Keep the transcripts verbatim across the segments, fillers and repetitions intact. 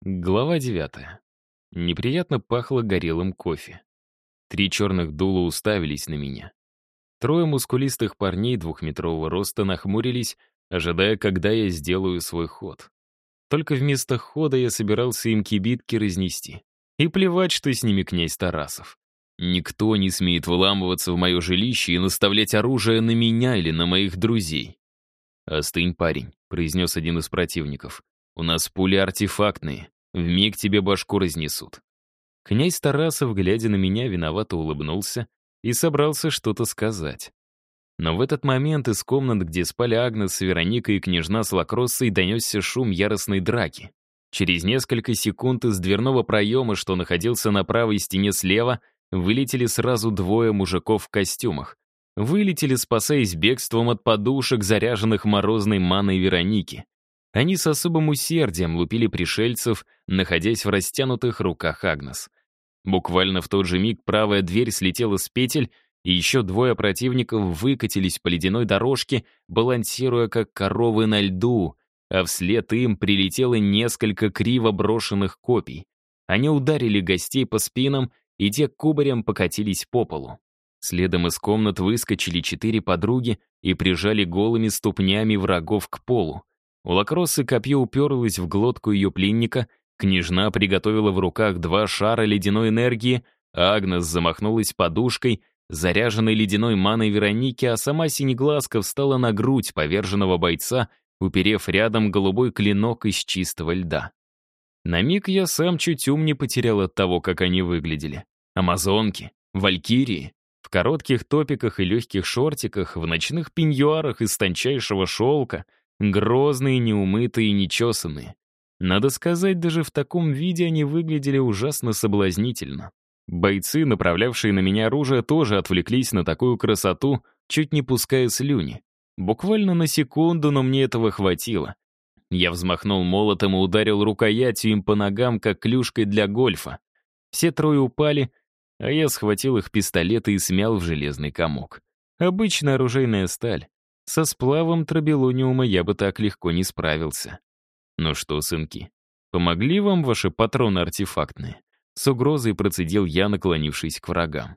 Глава девятая. Неприятно пахло горелым кофе. Три черных дула уставились на меня. Трое мускулистых парней двухметрового роста нахмурились, ожидая, когда я сделаю свой ход. Только вместо хода я собирался им кибитки разнести. И плевать, что с ними князь Тарасов. Никто не смеет вламываться в мое жилище и наставлять оружие на меня или на моих друзей. «Остынь, парень», — произнес один из противников. «У нас пули артефактные. Вмиг тебе башку разнесут». Князь Тарасов, глядя на меня, виновато улыбнулся и собрался что-то сказать. Но в этот момент из комнат, где спали Агнес, Вероника и княжна с Лакроссой, донесся шум яростной драки. Через несколько секунд из дверного проема, что находился на правой стене слева, вылетели сразу двое мужиков в костюмах. Вылетели, спасаясь бегством от подушек, заряженных морозной маной Вероники. Они с особым усердием лупили пришельцев, находясь в растянутых руках Агнес. Буквально в тот же миг правая дверь слетела с петель, и еще двое противников выкатились по ледяной дорожке, балансируя как коровы на льду, а вслед им прилетело несколько криво брошенных копий. Они ударили гостей по спинам, и те кубарем покатились по полу. Следом из комнат выскочили четыре подруги и прижали голыми ступнями врагов к полу. У Лакроссы копье уперлось в глотку ее пленника, княжна приготовила в руках два шара ледяной энергии, а Агнес замахнулась подушкой, заряженной ледяной маной Вероники, а сама Синеглазка встала на грудь поверженного бойца, уперев рядом голубой клинок из чистого льда. На миг я сам чуть ум не потерял от того, как они выглядели. Амазонки, валькирии, в коротких топиках и легких шортиках, в ночных пеньюарах из тончайшего шелка, грозные, неумытые и нечесанные. Надо сказать, даже в таком виде они выглядели ужасно соблазнительно. Бойцы, направлявшие на меня оружие, тоже отвлеклись на такую красоту, чуть не пуская слюни. Буквально на секунду, но мне этого хватило. Я взмахнул молотом и ударил рукоятью им по ногам, как клюшкой для гольфа. Все трое упали, а я схватил их пистолеты и смял в железный комок. Обычная оружейная сталь. Со сплавом трабелониума я бы так легко не справился. Ну что, сынки, помогли вам ваши патроны артефактные? С угрозой процедил я, наклонившись к врагам.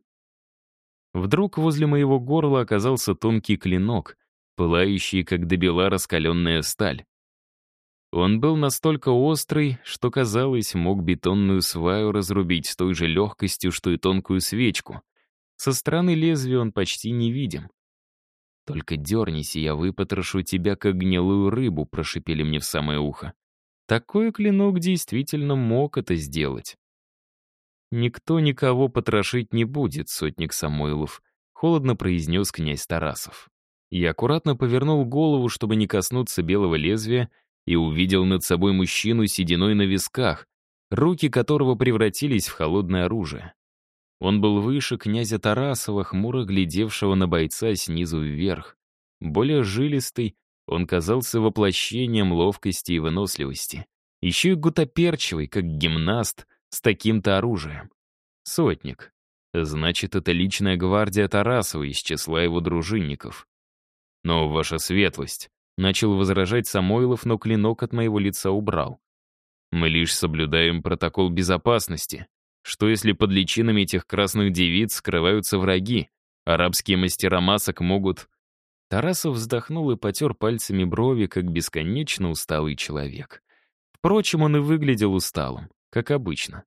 Вдруг возле моего горла оказался тонкий клинок, пылающий, как до бела раскаленная сталь. Он был настолько острый, что, казалось, мог бетонную сваю разрубить с той же легкостью, что и тонкую свечку. Со стороны лезвия он почти невидим. «Только дернись, и я выпотрошу тебя, как гнилую рыбу», — прошипели мне в самое ухо. Такой клинок действительно мог это сделать. «Никто никого потрошить не будет, сотник Самойлов», — холодно произнес князь Тарасов. Я аккуратно повернул голову, чтобы не коснуться белого лезвия, и увидел над собой мужчину с сединой на висках, руки которого превратились в холодное оружие. Он был выше князя Тарасова, хмуро глядевшего на бойца снизу вверх. Более жилистый, он казался воплощением ловкости и выносливости. Еще и гутоперчивый, как гимнаст, с таким-то оружием. Сотник. Значит, это личная гвардия Тарасова из числа его дружинников. Но, ваша светлость, начал возражать Самойлов, но клинок от моего лица убрал. Мы лишь соблюдаем протокол безопасности. Что если под личинами этих красных девиц скрываются враги? Арабские мастера масок могут... Тарасов вздохнул и потер пальцами брови, как бесконечно усталый человек. Впрочем, он и выглядел усталым, как обычно.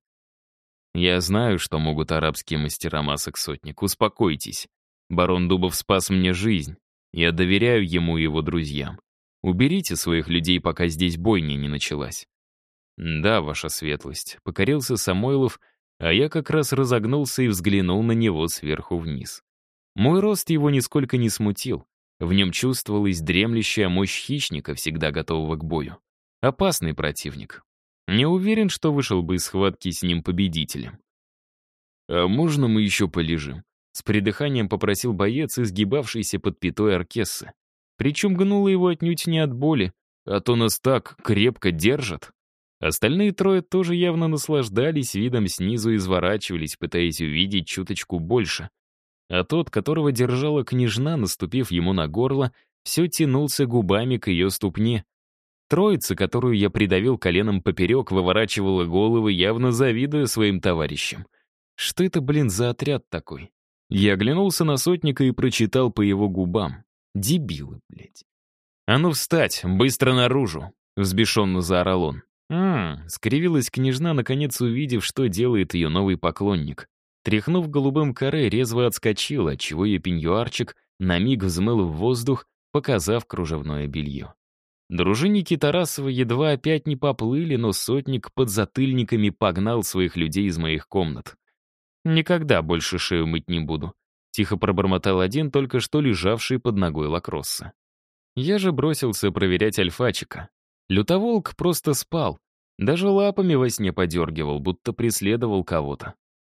«Я знаю, что могут арабские мастера масок, сотник. Успокойтесь. Барон Дубов спас мне жизнь. Я доверяю ему и его друзьям. Уберите своих людей, пока здесь бойня не началась». «Да, ваша светлость», — покорился Самойлов, а я как раз разогнулся и взглянул на него сверху вниз. Мой рост его нисколько не смутил. В нем чувствовалась дремлющая мощь хищника, всегда готового к бою. Опасный противник. Не уверен, что вышел бы из схватки с ним победителем. «А можно мы еще полежим?» С придыханием попросил боец, изгибавшийся под пятой Аркессы. Причем гнуло его отнюдь не от боли, а то нас так крепко держат. Остальные трое тоже явно наслаждались видом снизу и изворачивались, пытаясь увидеть чуточку больше. А тот, которого держала княжна, наступив ему на горло, все тянулся губами к ее ступне. Троица, которую я придавил коленом поперек, выворачивала головы, явно завидуя своим товарищам. Что это, блин, за отряд такой? Я оглянулся на сотника и прочитал по его губам. Дебилы, блядь. «А ну встать, быстро наружу!» — взбешенно заорал он. «М-м», скривилась княжна, наконец увидев, что делает ее новый поклонник. Тряхнув голубым каре, резво отскочила, отчего ее пеньюарчик на миг взмыл в воздух, показав кружевное белье. Дружинники Тарасова едва опять не поплыли, но сотник под затыльниками погнал своих людей из моих комнат. «Никогда больше шею мыть не буду», — тихо пробормотал один, только что лежавший под ногой Лакросса. Я же бросился проверять альфачика. Лютоволк просто спал, даже лапами во сне подергивал, будто преследовал кого-то.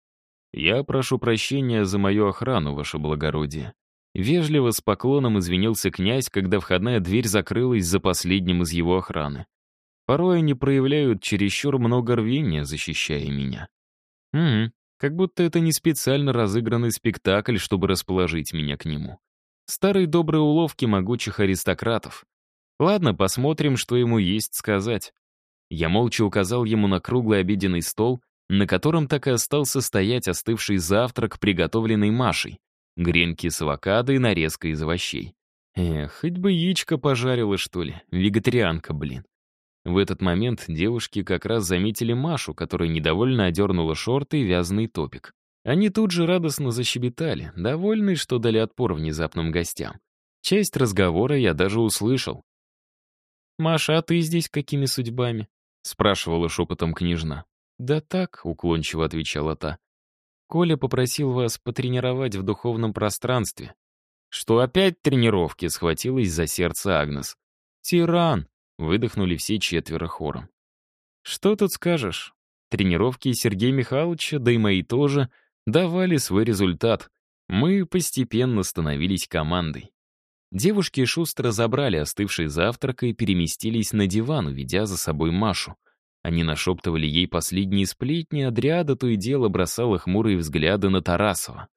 «Я прошу прощения за мою охрану, ваше благородие». Вежливо с поклоном извинился князь, когда входная дверь закрылась за последним из его охраны. Порой они проявляют чересчур много рвения, защищая меня. Угу, как будто это не специально разыгранный спектакль, чтобы расположить меня к нему. Старые добрые уловки могучих аристократов. Ладно, посмотрим, что ему есть сказать. Я молча указал ему на круглый обеденный стол, на котором так и остался стоять остывший завтрак, приготовленный Машей. Гренки с авокадо и нарезка из овощей. Эх, хоть бы яичко пожарила, что ли. Вегетарианка, блин. В этот момент девушки как раз заметили Машу, которая недовольно одернула шорты и вязаный топик. Они тут же радостно защебетали, довольные, что дали отпор внезапным гостям. Часть разговора я даже услышал. «Маша, а ты здесь какими судьбами?» — спрашивала шепотом княжна. «Да так», — уклончиво отвечала та. «Коля попросил вас потренировать в духовном пространстве». «Что опять тренировки?» — схватилась за сердце Агнес. «Тиран!» — выдохнули все четверо хором. «Что тут скажешь? Тренировки Сергея Михайловича, да и мои тоже, давали свой результат. Мы постепенно становились командой». Девушки шустро забрали остывший завтрак и переместились на диван, уведя за собой Машу. Они нашептывали ей последние сплетни, а Дриада то и дело бросала хмурые взгляды на Тарасова.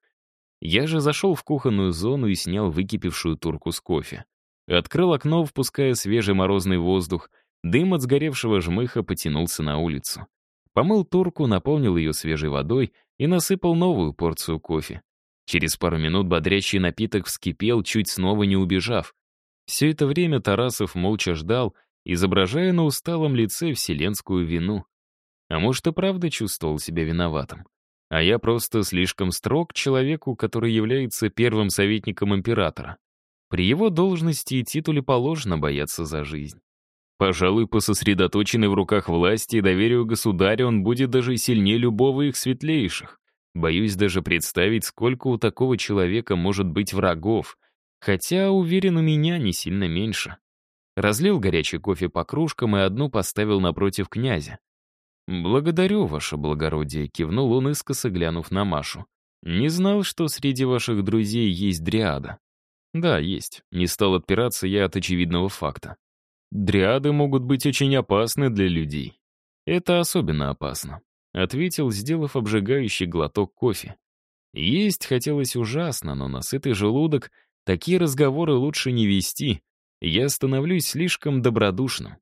Я же зашел в кухонную зону и снял выкипевшую турку с кофе. Открыл окно, впуская свежий морозный воздух. Дым от сгоревшего жмыха потянулся на улицу. Помыл турку, наполнил ее свежей водой и насыпал новую порцию кофе. Через пару минут бодрящий напиток вскипел, чуть снова не убежав. Все это время Тарасов молча ждал, изображая на усталом лице вселенскую вину. А может, и правда чувствовал себя виноватым. А я просто слишком строг к человеку, который является первым советником императора. При его должности и титуле положено бояться за жизнь. Пожалуй, по сосредоточенной в руках власти и доверию государя он будет даже сильнее любого их светлейших. Боюсь даже представить, сколько у такого человека может быть врагов. Хотя, уверен, у меня не сильно меньше. Разлил горячий кофе по кружкам и одну поставил напротив князя. «Благодарю, ваше благородие», — кивнул он, искоса глянув на Машу. «Не знал, что среди ваших друзей есть дриада». «Да, есть. Не стал отпираться я от очевидного факта. Дриады могут быть очень опасны для людей. Это особенно опасно», — ответил, сделав обжигающий глоток кофе. Есть хотелось ужасно, но на сытый желудок такие разговоры лучше не вести. Я становлюсь слишком добродушным.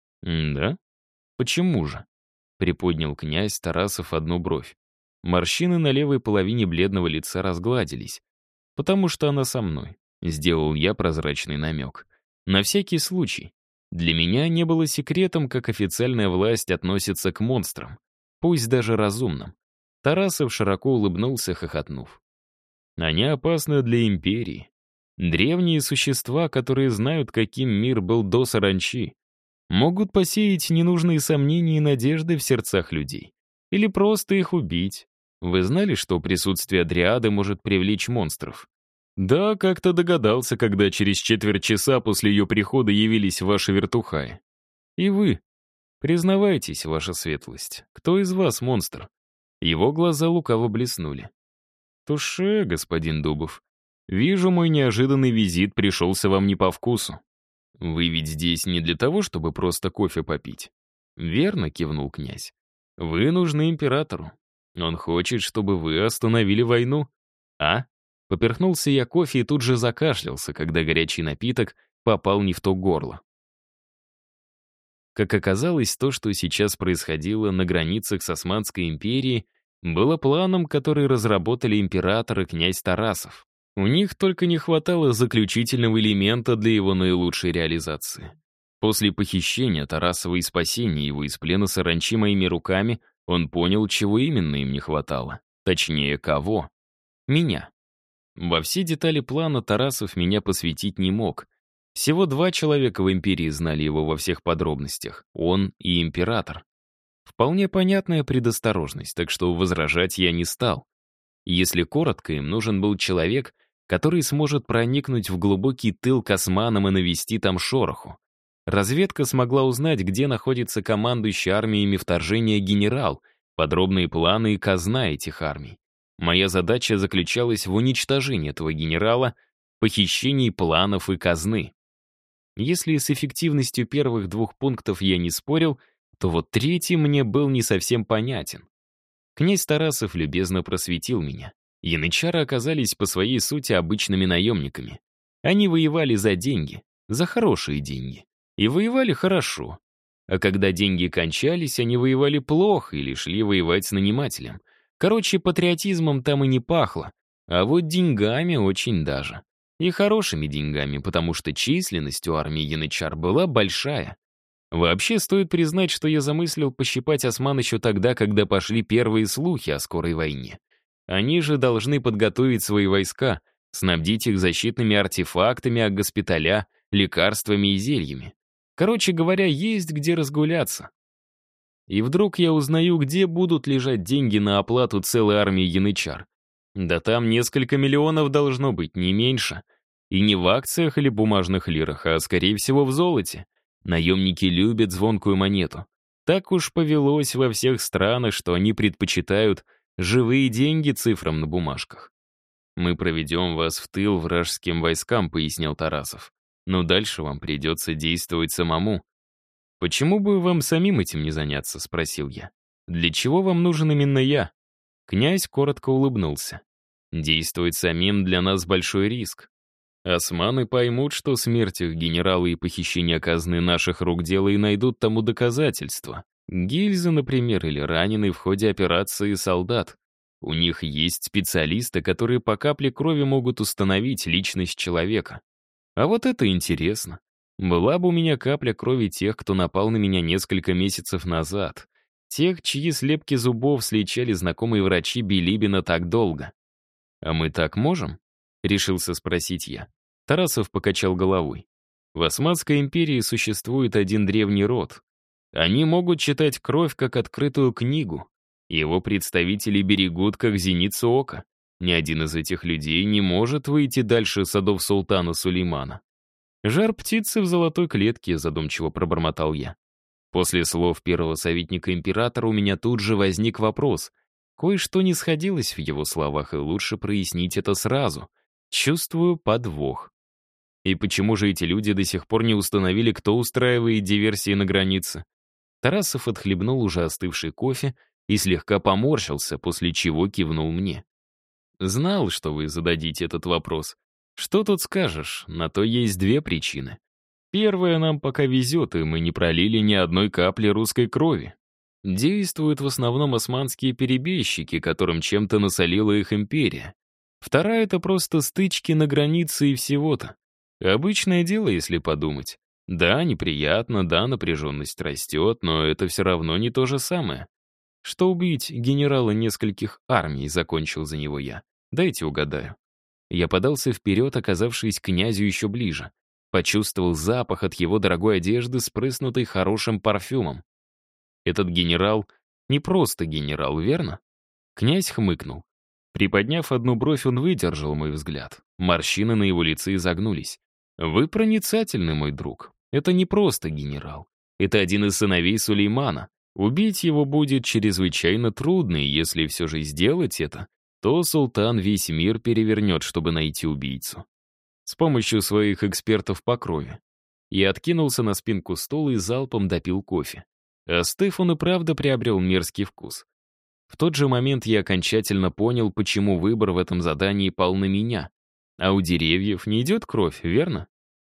«Да? Почему же?» — приподнял князь Тарасов одну бровь. Морщины на левой половине бледного лица разгладились. «Потому что она со мной», — сделал я прозрачный намек. «На всякий случай. Для меня не было секретом, как официальная власть относится к монстрам, пусть даже разумным». Тарасов широко улыбнулся, хохотнув. «Они опасны для империи. Древние существа, которые знают, каким мир был до саранчи, могут посеять ненужные сомнения и надежды в сердцах людей. Или просто их убить. Вы знали, что присутствие дриады может привлечь монстров?» «Да, как-то догадался, когда через четверть часа после ее прихода явились ваши вертухаи. И вы. Признавайтесь, ваша светлость, кто из вас монстр?» Его глаза лукаво блеснули. «Туше, господин Дубов. Вижу, мой неожиданный визит пришелся вам не по вкусу. Вы ведь здесь не для того, чтобы просто кофе попить?» «Верно», — кивнул князь. «Вы нужны императору. Он хочет, чтобы вы остановили войну». «А?» Поперхнулся я кофе и тут же закашлялся, когда горячий напиток попал не в то горло. Как оказалось, то, что сейчас происходило на границах с Османской империей, было планом, который разработали император и князь Тарасов. У них только не хватало заключительного элемента для его наилучшей реализации. После похищения Тарасова и спасения его из плена саранчи моими руками, он понял, чего именно им не хватало. Точнее, кого? Меня. Во все детали плана Тарасов меня посвятить не мог. Всего два человека в империи знали его во всех подробностях — он и император. Вполне понятная предосторожность, так что возражать я не стал. Если коротко, им нужен был человек, который сможет проникнуть в глубокий тыл к османам и навести там шороху. Разведка смогла узнать, где находится командующий армиями вторжения генерал, подробные планы и казна этих армий. Моя задача заключалась в уничтожении этого генерала, похищении планов и казны. Если с эффективностью первых двух пунктов я не спорил, то вот третий мне был не совсем понятен. Князь Тарасов любезно просветил меня. Янычары оказались по своей сути обычными наемниками. Они воевали за деньги, за хорошие деньги. И воевали хорошо. А когда деньги кончались, они воевали плохо или шли воевать с нанимателем. Короче, патриотизмом там и не пахло. А вот деньгами очень даже. И хорошими деньгами, потому что численность у армии янычар была большая. Вообще, стоит признать, что я замыслил пощипать осман еще тогда, когда пошли первые слухи о скорой войне. Они же должны подготовить свои войска, снабдить их защитными артефактами от госпиталя, лекарствами и зельями. Короче говоря, есть где разгуляться. И вдруг я узнаю, где будут лежать деньги на оплату целой армии янычар. Да там несколько миллионов должно быть, не меньше. И не в акциях или бумажных лирах, а, скорее всего, в золоте. Наемники любят звонкую монету. Так уж повелось во всех странах, что они предпочитают живые деньги цифрам на бумажках. «Мы проведем вас в тыл вражеским войскам», — пояснил Тарасов. «Но дальше вам придется действовать самому». «Почему бы вам самим этим не заняться?» — спросил я. «Для чего вам нужен именно я?» Князь коротко улыбнулся. «Действовать самим для нас большой риск. Османы поймут, что смерть их генерала и похищение казны наших рук дело и найдут тому доказательства. Гильзы, например, или раненый в ходе операции солдат. У них есть специалисты, которые по капле крови могут установить личность человека. А вот это интересно. Была бы у меня капля крови тех, кто напал на меня несколько месяцев назад. Тех, чьи слепки зубов сличали знакомые врачи Билибина так долго. «А мы так можем?» — решился спросить я. Тарасов покачал головой. В Османской империи существует один древний род. Они могут читать кровь как открытую книгу. Его представители берегут как зеницу ока. Ни один из этих людей не может выйти дальше садов султана Сулеймана. «Жар птицы в золотой клетке», — задумчиво пробормотал я. После слов первого советника императора у меня тут же возник вопрос. Кое-что не сходилось в его словах, и лучше прояснить это сразу. Чувствую подвох. И почему же эти люди до сих пор не установили, кто устраивает диверсии на границе? Тарасов отхлебнул уже остывший кофе и слегка поморщился, после чего кивнул мне. «Знал, что вы зададите этот вопрос. Что тут скажешь? На то есть две причины. Первая, нам пока везет, и мы не пролили ни одной капли русской крови. Действуют в основном османские перебежчики, которым чем-то насолила их империя. Вторая — это просто стычки на границе и всего-то. Обычное дело, если подумать. Да, неприятно, да, напряженность растет, но это все равно не то же самое. Что убить генерала нескольких армий, закончил за него я. Дайте угадаю. Я подался вперед, оказавшись к князю еще ближе. Почувствовал запах от его дорогой одежды, спрыснутой хорошим парфюмом. Этот генерал не просто генерал, верно? Князь хмыкнул. Приподняв одну бровь, он выдержал мой взгляд. Морщины на его лице изогнулись. «Вы проницательный, мой друг. Это не просто генерал. Это один из сыновей Сулеймана. Убить его будет чрезвычайно трудно, и если все же сделать это, то султан весь мир перевернет, чтобы найти убийцу. С помощью своих экспертов по крови». Я откинулся на спинку стула и залпом допил кофе. Остыв, он и правда приобрел мерзкий вкус. В тот же момент я окончательно понял, почему выбор в этом задании пал на меня. А у деревьев не идет кровь, верно?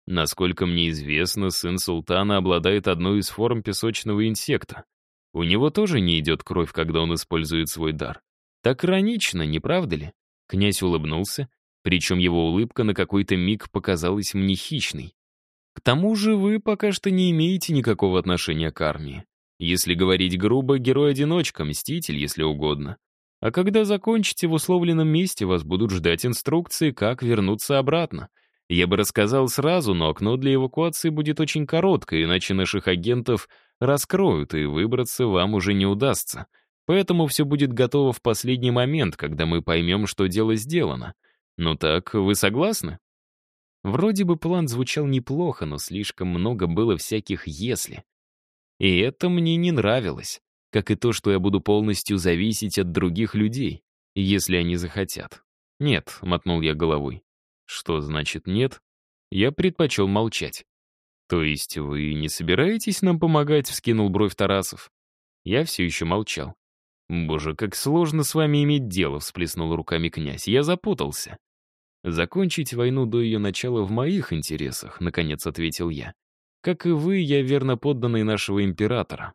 Насколько мне известно, сын султана обладает одной из форм песочного инсекта. У него тоже не идет кровь, когда он использует свой дар. Так иронично, не правда ли? Князь улыбнулся, причем его улыбка на какой-то миг показалась мне хищной. К тому же вы пока что не имеете никакого отношения к армии. Если говорить грубо, герой-одиночка, мститель, если угодно. А когда закончите в условленном месте, вас будут ждать инструкции, как вернуться обратно. Я бы рассказал сразу, но окно для эвакуации будет очень короткое, иначе наших агентов раскроют, и выбраться вам уже не удастся. Поэтому все будет готово в последний момент, когда мы поймем, что дело сделано. Ну так, вы согласны? Вроде бы план звучал неплохо, но слишком много было всяких «если». И это мне не нравилось, как и то, что я буду полностью зависеть от других людей, если они захотят. «Нет», — мотнул я головой. «Что значит нет?» Я предпочел молчать. «То есть вы не собираетесь нам помогать?» — вскинул бровь Тарасов. Я все еще молчал. «Боже, как сложно с вами иметь дело», — всплеснул руками князь. «Я запутался». «Закончить войну до ее начала в моих интересах», — наконец ответил я. «Как и вы, я верно подданный нашего императора.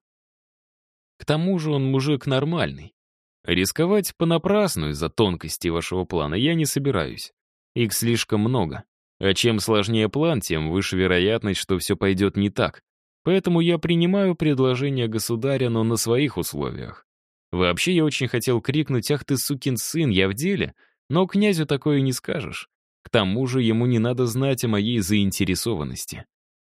К тому же он мужик нормальный. Рисковать понапрасну из-за тонкости вашего плана я не собираюсь. Их слишком много. А чем сложнее план, тем выше вероятность, что все пойдет не так. Поэтому я принимаю предложение государя, но на своих условиях. Вообще, я очень хотел крикнуть: «Ах ты, сукин сын, я в деле!» Но князю такое не скажешь. К тому же ему не надо знать о моей заинтересованности.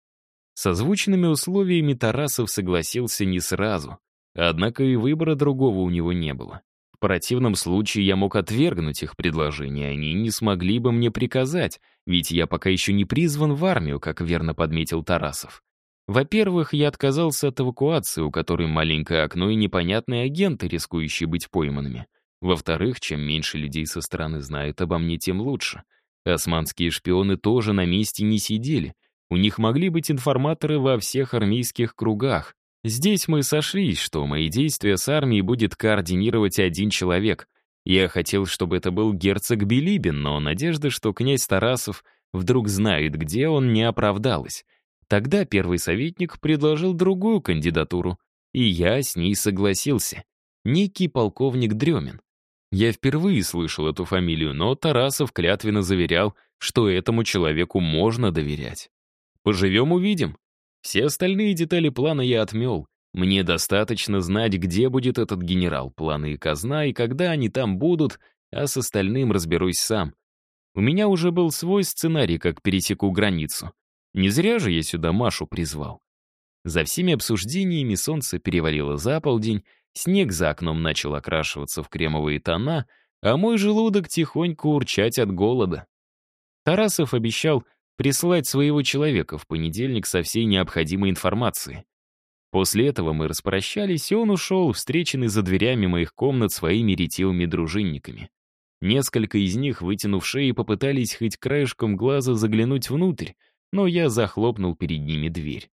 С озвученными условиями Тарасов согласился не сразу. Однако и выбора другого у него не было. В противном случае я мог отвергнуть их предложение, они не смогли бы мне приказать, ведь я пока еще не призван в армию, как верно подметил Тарасов. Во-первых, я отказался от эвакуации, у которой маленькое окно и непонятные агенты, рискующие быть пойманными. Во-вторых, чем меньше людей со стороны знает обо мне, тем лучше. Османские шпионы тоже на месте не сидели. У них могли быть информаторы во всех армейских кругах. Здесь мы сошлись, что мои действия с армией будет координировать один человек. Я хотел, чтобы это был герцог Билибин, но надежда, что князь Тарасов вдруг знает, где он, не оправдалась. Тогда первый советник предложил другую кандидатуру, и я с ней согласился. Некий полковник Дремин. Я впервые слышал эту фамилию, но Тарасов клятвенно заверял, что этому человеку можно доверять. Поживем — увидим. Все остальные детали плана я отмел. Мне достаточно знать, где будет этот генерал, планы и казна, и когда они там будут, а с остальным разберусь сам. У меня уже был свой сценарий, как пересеку границу. Не зря же я сюда Машу призвал. За всеми обсуждениями солнце перевалило за полдень, снег за окном начал окрашиваться в кремовые тона, а мой желудок тихонько урчать от голода. Тарасов обещал прислать своего человека в понедельник со всей необходимой информацией. После этого мы распрощались, и он ушел, встреченный за дверями моих комнат своими ретивыми дружинниками. Несколько из них, вытянув шеи, попытались хоть краешком глаза заглянуть внутрь, но я захлопнул перед ними дверь.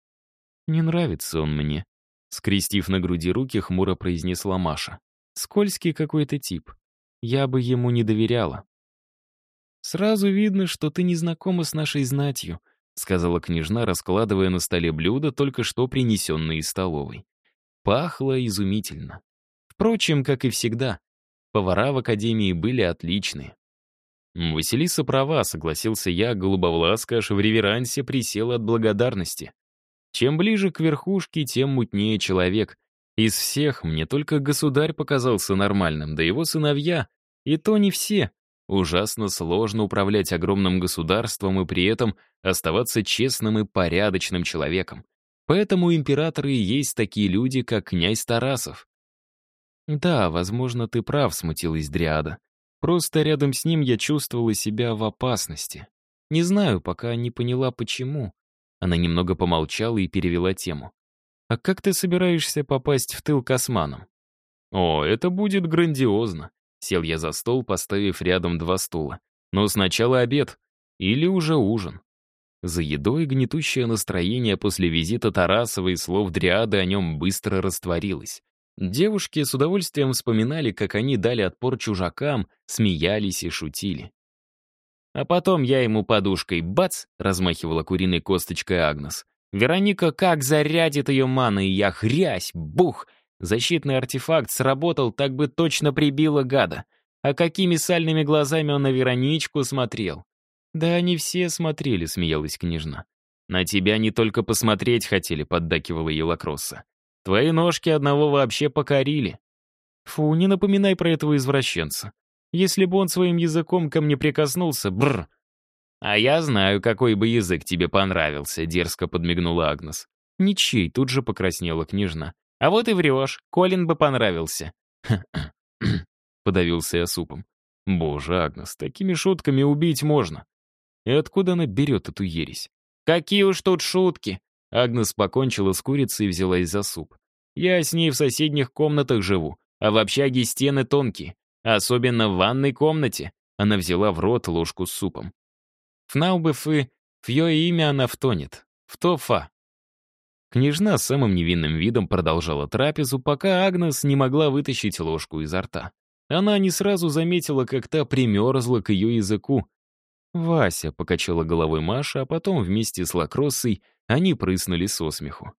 «Не нравится он мне», — скрестив на груди руки, хмуро произнесла Маша. «Скользкий какой-то тип. Я бы ему не доверяла». «Сразу видно, что ты не знакома с нашей знатью», — сказала княжна, раскладывая на столе блюда, только что принесенные из столовой. Пахло изумительно. Впрочем, как и всегда, повара в академии были отличные. «Василиса права», — согласился я, голубовласка аж в реверансе присела от благодарности. Чем ближе к верхушке, тем мутнее человек. Из всех мне только государь показался нормальным, да его сыновья, и то не все. Ужасно сложно управлять огромным государством и при этом оставаться честным и порядочным человеком. Поэтому императоры и есть такие люди, как князь Тарасов. «Да, возможно, ты прав», — смутилась Дриада. «Просто рядом с ним я чувствовала себя в опасности. Не знаю, пока не поняла, почему». Она немного помолчала и перевела тему. «А как ты собираешься попасть в тыл к османам?» «О, это будет грандиозно». Сел я за стол, поставив рядом два стула. «Но сначала обед. Или уже ужин». За едой гнетущее настроение после визита Тарасова и слов Дриады о нем быстро растворилось. Девушки с удовольствием вспоминали, как они дали отпор чужакам, смеялись и шутили. А потом я ему подушкой бац, размахивала куриной косточкой Агнес. Вероника как зарядит ее маной, и я хрясь, бух. Защитный артефакт сработал, так бы точно прибило гада. А какими сальными глазами он на Вероничку смотрел. «Да они все смотрели», — смеялась княжна. «На тебя не только посмотреть хотели», — поддакивала ей Лакросса. «Твои ножки одного вообще покорили». «Фу, не напоминай про этого извращенца. Если бы он своим языком ко мне прикоснулся, бррр». «А я знаю, какой бы язык тебе понравился», — дерзко подмигнула Агнес. «Ничей», — тут же покраснела княжна. «А вот и врешь, Колин бы понравился». Подавился я супом. «Боже, Агнес, такими шутками убить можно». И откуда она берет эту ересь? «Какие уж тут шутки!» Агнес покончила с курицей и взялась за суп. «Я с ней в соседних комнатах живу, а в общаге стены тонкие, особенно в ванной комнате». Она взяла в рот ложку с супом. «Фнаубефы, фьё имя она втонет. Втофа». Княжна с самым невинным видом продолжала трапезу, пока Агнес не могла вытащить ложку изо рта. Она не сразу заметила, как та примерзла к ее языку. «Вася», — покачала головой Маша, а потом вместе с Лакроссой они прыснули со смеху.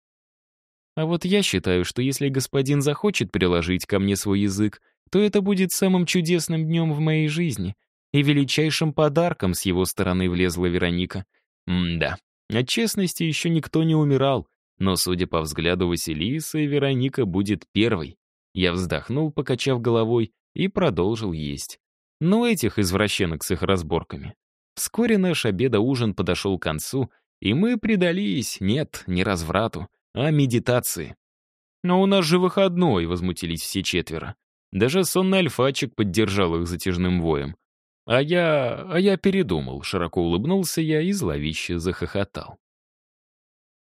«А вот я считаю, что если господин захочет приложить ко мне свой язык, то это будет самым чудесным днем в моей жизни и величайшим подарком с его стороны», — влезла Вероника. М-да, от честности еще никто не умирал, но, судя по взгляду Василисы, Вероника будет первой. Я вздохнул, покачав головой, и продолжил есть. Ну, этих извращенок с их разборками. Вскоре наш обеда-ужин подошел к концу, и мы предались, нет, не разврату, а медитации. «Но у нас же выходной», — возмутились все четверо. Даже сонный альфачик поддержал их затяжным воем. А я... а я передумал, широко улыбнулся я и зловеще захохотал.